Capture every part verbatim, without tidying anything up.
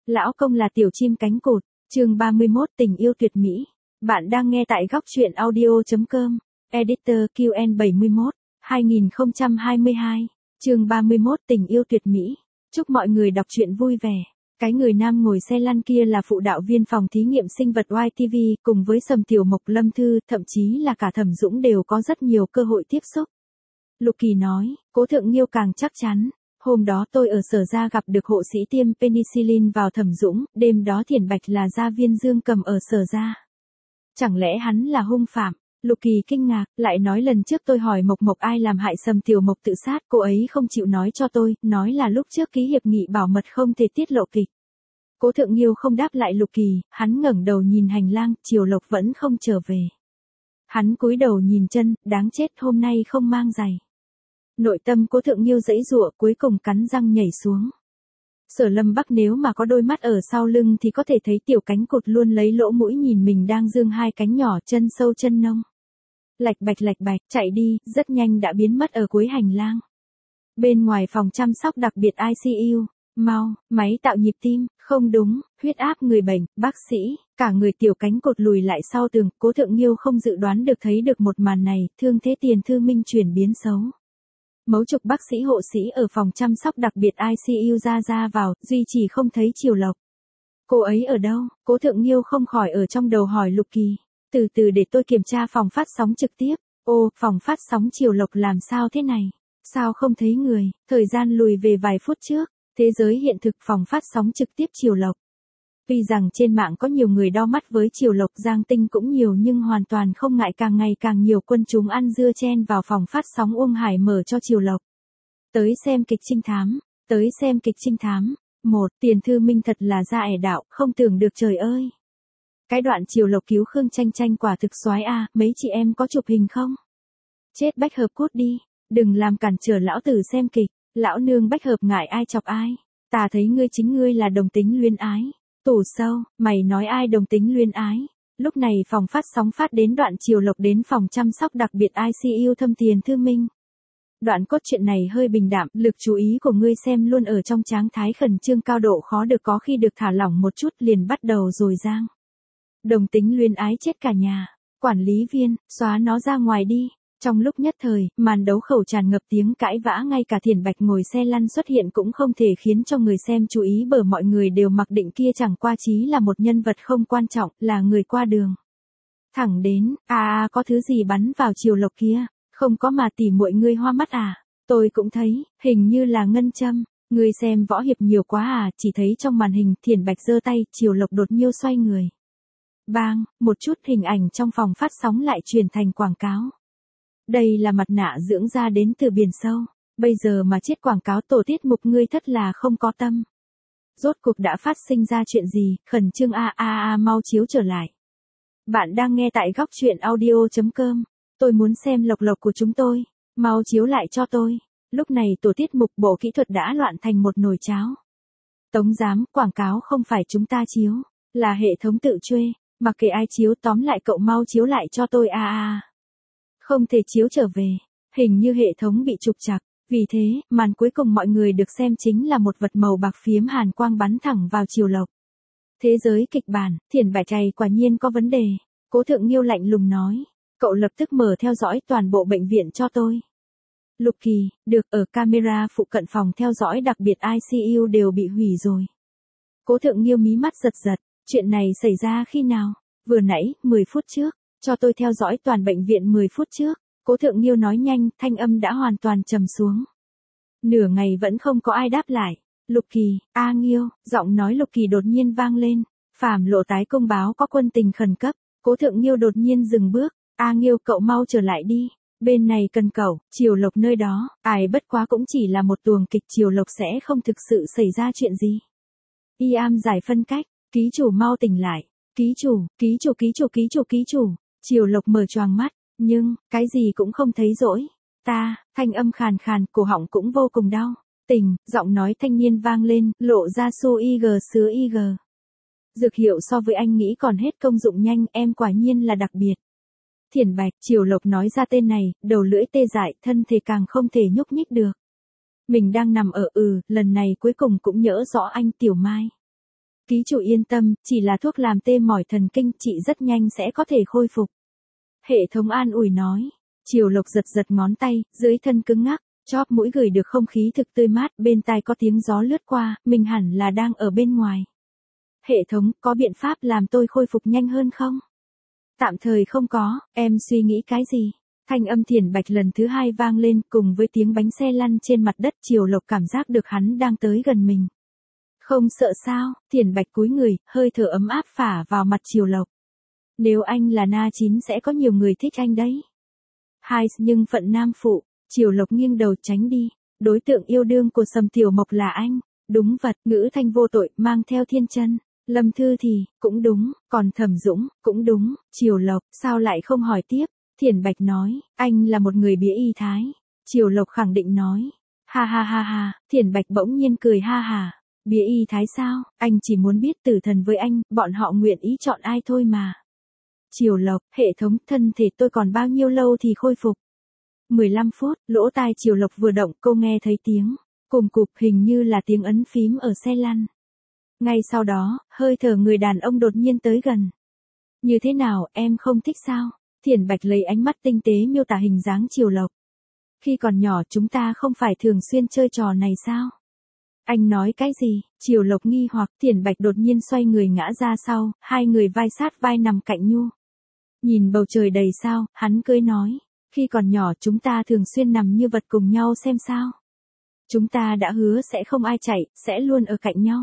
Lão công là tiểu chim cánh cụt, chương ba mươi mốt tình yêu tuyệt mỹ. Bạn đang nghe tại góc truyện audio chấm com, editor Q N bảy mươi mốt, hai nghìn không trăm hai mươi hai, chương ba mươi mốt tình yêu tuyệt mỹ. Chúc mọi người đọc truyện vui vẻ. Cái người nam ngồi xe lăn kia là phụ đạo viên phòng thí nghiệm sinh vật Y T V, cùng với Sầm Tiểu Mộc, Lâm Thư, thậm chí là cả Thẩm Dũng đều có rất nhiều cơ hội tiếp xúc. Lục Kỳ nói, Cố Thượng Nghiêu càng chắc chắn. Hôm đó tôi ở Sở Gia gặp được hộ sĩ tiêm penicillin vào Thẩm Dũng, đêm đó Thiển Bạch là gia viên Dương Cầm ở Sở Gia. Chẳng lẽ hắn là hung phạm? Lục Kỳ kinh ngạc, lại nói lần trước tôi hỏi Mộc Mộc ai làm hại Sầm Tiểu Mộc tự sát, cô ấy không chịu nói cho tôi, nói là lúc trước ký hiệp nghị bảo mật không thể tiết lộ kịch. Cố Thượng Nghiêu không đáp lại Lục Kỳ, hắn ngẩng đầu nhìn hành lang, Triều Lộc vẫn không trở về. Hắn cúi đầu nhìn chân, đáng chết hôm nay không mang giày. Nội tâm Cố Thượng Nghiêu giãy giụa, cuối cùng cắn răng nhảy xuống. Sở Lâm Bắc nếu mà có đôi mắt ở sau lưng thì có thể thấy tiểu cánh cụt luôn lấy lỗ mũi nhìn mình đang dương hai cánh nhỏ, chân sâu chân nông. Lạch bạch lạch bạch, chạy đi, rất nhanh đã biến mất ở cuối hành lang. Bên ngoài phòng chăm sóc đặc biệt I C U, mau, máy tạo nhịp tim, không đúng, huyết áp người bệnh, bác sĩ, cả người tiểu cánh cụt lùi lại sau tường. Cố Thượng Nghiêu không dự đoán được thấy được một màn này, thương thế Tiền Thư Minh chuyển biến xấu. Mấy chục bác sĩ hộ sĩ ở phòng chăm sóc đặc biệt I C U ra ra vào, duy chỉ không thấy Triều Lộc. Cô ấy ở đâu? Cố Thượng Nghiêu không khỏi ở trong đầu hỏi Lục Kỳ. Từ từ để tôi kiểm tra phòng phát sóng trực tiếp. Ô, phòng phát sóng Triều Lộc làm sao thế này? Sao không thấy người? Thời gian lùi về vài phút trước. Thế giới hiện thực phòng phát sóng trực tiếp Triều Lộc. Tuy rằng trên mạng có nhiều người đo mắt với Triều Lộc, Giang Tinh cũng nhiều, nhưng hoàn toàn không ngại càng ngày càng nhiều quân chúng ăn dưa chen vào phòng phát sóng Uông Hải mở cho Triều Lộc. Tới xem kịch trinh thám, tới xem kịch trinh thám. Một, Tiền Thư Minh thật là ra ẻ đạo, không tưởng được trời ơi. Cái đoạn Triều Lộc cứu Khương Tranh Tranh quả thực soái a, mấy chị em có chụp hình không? Chết bách hợp cút đi, đừng làm cản trở lão tử xem kịch, lão nương bách hợp ngại ai chọc ai. Ta thấy ngươi chính ngươi là đồng tính luyến ái. Tủ sâu, mày nói ai đồng tính luyến ái? Lúc này phòng phát sóng phát đến đoạn Triều Lộc đến phòng chăm sóc đặc biệt I C U thăm Tiền Thư Minh. Đoạn cốt truyện này hơi bình đạm, lực chú ý của ngươi xem luôn ở trong trạng thái khẩn trương cao độ khó được, có khi được thả lỏng một chút liền bắt đầu rồi giang. Đồng tính luyến ái chết cả nhà. Quản lý viên, xóa nó ra ngoài đi. Trong lúc nhất thời, màn đấu khẩu tràn ngập tiếng cãi vã, ngay cả Thiển Bạch ngồi xe lăn xuất hiện cũng không thể khiến cho người xem chú ý, bởi mọi người đều mặc định kia chẳng qua chí là một nhân vật không quan trọng, là người qua đường. Thẳng đến, à à có thứ gì bắn vào Triều Lộc kia, không có mà tỉ muội ngươi hoa mắt à, tôi cũng thấy, hình như là ngân châm, ngươi xem võ hiệp nhiều quá à, chỉ thấy trong màn hình Thiển Bạch giơ tay, Triều Lộc đột nhiêu xoay người. Bang, một chút hình ảnh trong phòng phát sóng lại truyền thành quảng cáo. Đây là mặt nạ dưỡng da đến từ biển sâu, bây giờ mà chết quảng cáo tổ tiết mục ngươi thất là không có tâm. Rốt cuộc đã phát sinh ra chuyện gì, khẩn trương a a a mau chiếu trở lại. Bạn đang nghe tại góc truyện audio chấm com, tôi muốn xem Lộc Lộc của chúng tôi, mau chiếu lại cho tôi. Lúc này tổ tiết mục bộ kỹ thuật đã loạn thành một nồi cháo. Tống giám, quảng cáo không phải chúng ta chiếu, là hệ thống tự truê, mặc kệ ai chiếu tóm lại cậu mau chiếu lại cho tôi a a. Không thể chiếu trở về, hình như hệ thống bị trục trặc, vì thế, màn cuối cùng mọi người được xem chính là một vật màu bạc phiếm hàn quang bắn thẳng vào Triều Lộc. Thế giới kịch bản, Thiển Bạch này quả nhiên có vấn đề. Cố Thượng Nghiêu lạnh lùng nói, cậu lập tức mở theo dõi toàn bộ bệnh viện cho tôi. Lục Kỳ, được, ở camera phụ cận phòng theo dõi đặc biệt I C U đều bị hủy rồi. Cố Thượng Nghiêu mí mắt giật giật, chuyện này xảy ra khi nào? Vừa nãy, mười phút trước. Cho tôi theo dõi toàn bệnh viện mười phút trước. Cố Thượng Nghiêu nói nhanh, thanh âm đã hoàn toàn trầm xuống. Nửa ngày vẫn không có ai đáp lại. Lục Kỳ, A Nghiêu, giọng nói Lục Kỳ đột nhiên vang lên. Phàm Lộ tái công báo có quân tình khẩn cấp. Cố Thượng Nghiêu đột nhiên dừng bước. A Nghiêu cậu mau trở lại đi. Bên này cần cậu, Triều Lộc nơi đó, ai bất quá cũng chỉ là một tuồng kịch, Triều Lộc sẽ không thực sự xảy ra chuyện gì. Y am giải phân cách, ký chủ mau tỉnh lại. Ký chủ, ký chủ ký chủ ký chủ ký chủ. Triều Lộc mở choàng mắt, nhưng, cái gì cũng không thấy rỗi. Ta, thanh âm khàn khàn, cổ họng cũng vô cùng đau. Tỉnh, giọng nói thanh niên vang lên, lộ ra su ig sứa ig. Dược hiệu so với anh nghĩ còn hết công dụng nhanh, em quả nhiên là đặc biệt. Thiển Bạch, Triều Lộc nói ra tên này, đầu lưỡi tê dại, thân thể càng không thể nhúc nhích được. Mình đang nằm ở ừ, lần này cuối cùng cũng nhỡ rõ anh Tiểu Mai. Ký chủ yên tâm, chỉ là thuốc làm tê mỏi thần kinh, chị rất nhanh sẽ có thể khôi phục. Hệ thống an ủi nói. Triều Lộc giật giật ngón tay, dưới thân cứng ngắc, chóp mũi gửi được không khí thực tươi mát, bên tai có tiếng gió lướt qua, mình hẳn là đang ở bên ngoài. Hệ thống, có biện pháp làm tôi khôi phục nhanh hơn không? Tạm thời không có, em suy nghĩ cái gì? Thanh âm Thiển Bạch lần thứ hai vang lên, cùng với tiếng bánh xe lăn trên mặt đất. Triều Lộc cảm giác được hắn đang tới gần mình. Không sợ sao? Thiển Bạch cúi người, hơi thở ấm áp phả vào mặt Triều Lộc. Nếu anh là na chín sẽ có nhiều người thích anh đấy. Hai, nhưng phận nam phụ. Triều Lộc nghiêng đầu tránh đi. Đối tượng yêu đương của Sầm Tiểu Mộc là anh. Đúng vật, Ngữ Thanh vô tội, mang theo Thiên Chân. Lâm Thư thì, cũng đúng, còn Thẩm Dũng, cũng đúng. Triều Lộc, sao lại không hỏi tiếp? Thiển Bạch nói, anh là một người bía y thái. Triều Lộc khẳng định nói. Ha ha ha ha, Thiển Bạch bỗng nhiên cười ha ha. Bía y thái sao? Anh chỉ muốn biết tử thần với anh, bọn họ nguyện ý chọn ai thôi mà. Triều Lộc, hệ thống, thân thể tôi còn bao nhiêu lâu thì khôi phục? mười lăm phút, lỗ tai Triều Lộc vừa động, cô nghe thấy tiếng cùm cụp, hình như là tiếng ấn phím ở xe lăn. Ngay sau đó, hơi thở người đàn ông đột nhiên tới gần. Như thế nào, em không thích sao? Thiển Bạch lấy ánh mắt tinh tế miêu tả hình dáng Triều Lộc. Khi còn nhỏ chúng ta không phải thường xuyên chơi trò này sao? Anh nói cái gì? Triều Lộc nghi hoặc. Thiển Bạch đột nhiên xoay người ngã ra sau, hai người vai sát vai nằm cạnh nhu. Nhìn bầu trời đầy sao, hắn cười nói. Khi còn nhỏ chúng ta thường xuyên nằm như vật cùng nhau xem sao. Chúng ta đã hứa sẽ không ai chạy, sẽ luôn ở cạnh nhau.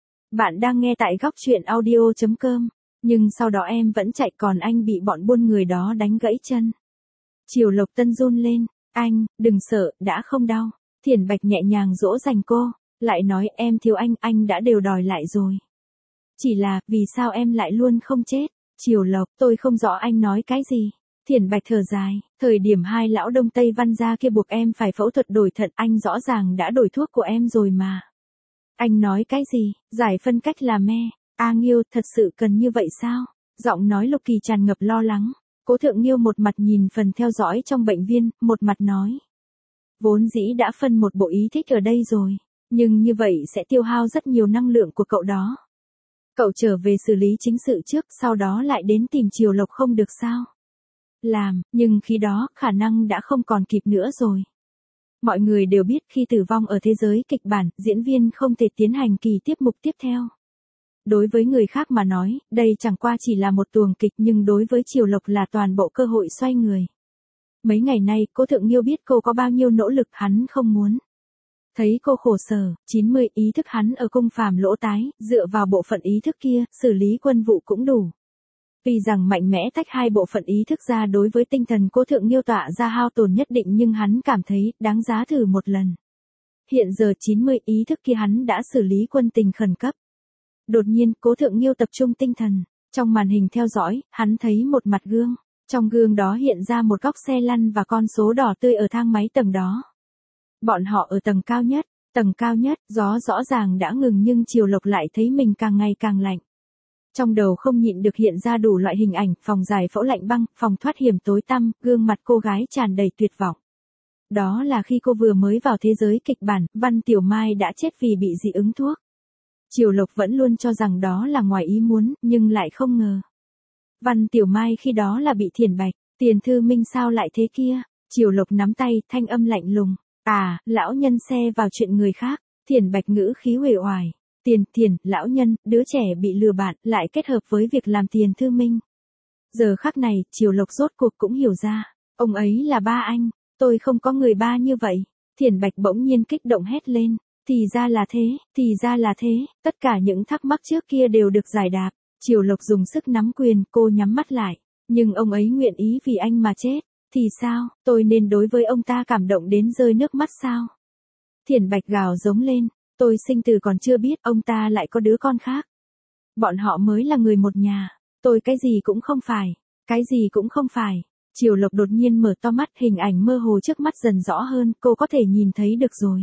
Bạn đang nghe tại góc truyện audio chấm com. Nhưng sau đó em vẫn chạy, còn anh bị bọn buôn người đó đánh gãy chân. Triều Lộc Tân run lên. Anh, đừng sợ, đã không đau. Thiển Bạch nhẹ nhàng dỗ dành cô. Lại nói em thiếu anh, anh đã đều đòi lại rồi. Chỉ là, vì sao em lại luôn không chết? Triều Lộc, tôi không rõ anh nói cái gì. Thiển Bạch thở dài, thời điểm hai lão Đông Tây Văn gia kia buộc em phải phẫu thuật đổi thận, anh rõ ràng đã đổi thuốc của em rồi mà. Anh nói cái gì? Giải phân cách là me. A Nghiêu, thật sự cần như vậy sao? Giọng nói Lục Kỳ tràn ngập lo lắng. Cố Thượng Nghiêu một mặt nhìn phần theo dõi trong bệnh viên, một mặt nói. Vốn dĩ đã phân một bộ ý thích ở đây rồi. Nhưng như vậy sẽ tiêu hao rất nhiều năng lượng của cậu đó. Cậu trở về xử lý chính sự trước, sau đó lại đến tìm Triều Lộc không được sao? Làm, nhưng khi đó, khả năng đã không còn kịp nữa rồi. Mọi người đều biết khi tử vong ở thế giới kịch bản, diễn viên không thể tiến hành kỳ tiếp mục tiếp theo. Đối với người khác mà nói, đây chẳng qua chỉ là một tuồng kịch, nhưng đối với Triều Lộc là toàn bộ cơ hội xoay người. Mấy ngày nay, Cố Thượng Nghiêu biết cô có bao nhiêu nỗ lực, hắn không muốn. Thấy cô khổ sở, chín mươi ý thức hắn ở cung phàm lỗ tái, dựa vào bộ phận ý thức kia, xử lý quân vụ cũng đủ. Vì rằng mạnh mẽ tách hai bộ phận ý thức ra đối với tinh thần Cố Thượng Nghiêu tọa ra hao tổn nhất định, nhưng hắn cảm thấy đáng giá thử một lần. Hiện giờ chín mươi ý thức kia hắn đã xử lý quân tình khẩn cấp. Đột nhiên, Cố Thượng Nghiêu tập trung tinh thần. Trong màn hình theo dõi, hắn thấy một mặt gương. Trong gương đó hiện ra một góc xe lăn và con số đỏ tươi ở thang máy tầng đó. Bọn họ ở tầng cao nhất, tầng cao nhất, gió rõ ràng đã ngừng nhưng Triều Lộc lại thấy mình càng ngày càng lạnh. Trong đầu không nhịn được hiện ra đủ loại hình ảnh, phòng giải phẫu lạnh băng, phòng thoát hiểm tối tăm, gương mặt cô gái tràn đầy tuyệt vọng. Đó là khi cô vừa mới vào thế giới kịch bản, Văn Tiểu Mai đã chết vì bị dị ứng thuốc. Triều Lộc vẫn luôn cho rằng đó là ngoài ý muốn, nhưng lại không ngờ. Văn Tiểu Mai khi đó là bị Thiển Bạch, Tiền Thư Minh sao lại thế kia? Triều Lộc nắm tay, thanh âm lạnh lùng. À, lão nhân xe vào chuyện người khác. Thiển Bạch ngữ khí uể oải. Tiền, tiền, lão nhân, đứa trẻ bị lừa bạn, lại kết hợp với việc làm Tiền Thư Minh. Giờ khắc này, Triều Lộc rốt cuộc cũng hiểu ra. Ông ấy là ba anh. Tôi không có người ba như vậy. Thiển Bạch bỗng nhiên kích động hét lên. Thì ra là thế, thì ra là thế, tất cả những thắc mắc trước kia đều được giải đáp. Triều Lộc dùng sức nắm quyền, cô nhắm mắt lại. Nhưng ông ấy nguyện ý vì anh mà chết. Thì sao, tôi nên đối với ông ta cảm động đến rơi nước mắt sao? Thiển Bạch gào giống lên. Tôi sinh từ còn chưa biết ông ta lại có đứa con khác. Bọn họ mới là người một nhà. Tôi cái gì cũng không phải. Cái gì cũng không phải. Triều Lộc đột nhiên mở to mắt, hình ảnh mơ hồ trước mắt dần rõ hơn, cô có thể nhìn thấy được rồi.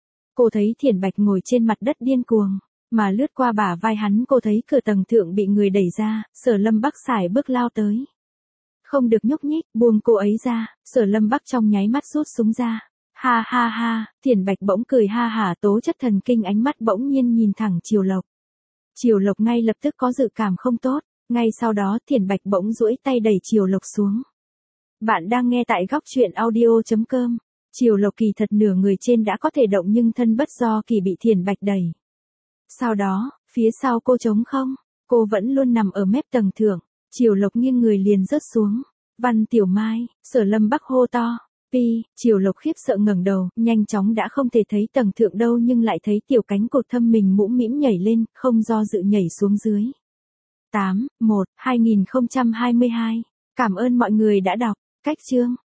Cô thấy Thiển Bạch ngồi trên mặt đất điên cuồng, mà lướt qua bả vai hắn, cô thấy cửa tầng thượng bị người đẩy ra, Sở Lâm Bắc sải bước lao tới. Không được nhúc nhích, buông cô ấy ra, Sở Lâm Bắc trong nháy mắt rút súng ra. Ha ha ha, Thiển Bạch bỗng cười ha hả, tố chất thần kinh, ánh mắt bỗng nhiên nhìn thẳng Triều Lộc. Triều Lộc ngay lập tức có dự cảm không tốt, ngay sau đó Thiển Bạch bỗng duỗi tay đẩy Triều Lộc xuống. Bạn đang nghe tại góc truyện audio.com. Triều Lộc kỳ thật nửa người trên đã có thể động nhưng thân bất do kỳ bị Thiển Bạch đẩy. Sau đó, phía sau cô trống không, cô vẫn luôn nằm ở mép tầng thượng, Triều Lộc nghiêng người liền rớt xuống. Văn Tiểu Mai, Sở Lâm Bắc hô to. Pi, Triều Lộc khiếp sợ ngẩng đầu, nhanh chóng đã không thể thấy tầng thượng đâu nhưng lại thấy tiểu cánh cột thâm mình mũm mĩm nhảy lên, không do dự nhảy xuống dưới. tám, một, hai nghìn không trăm hai mươi hai. Cảm ơn mọi người đã đọc. Cách chương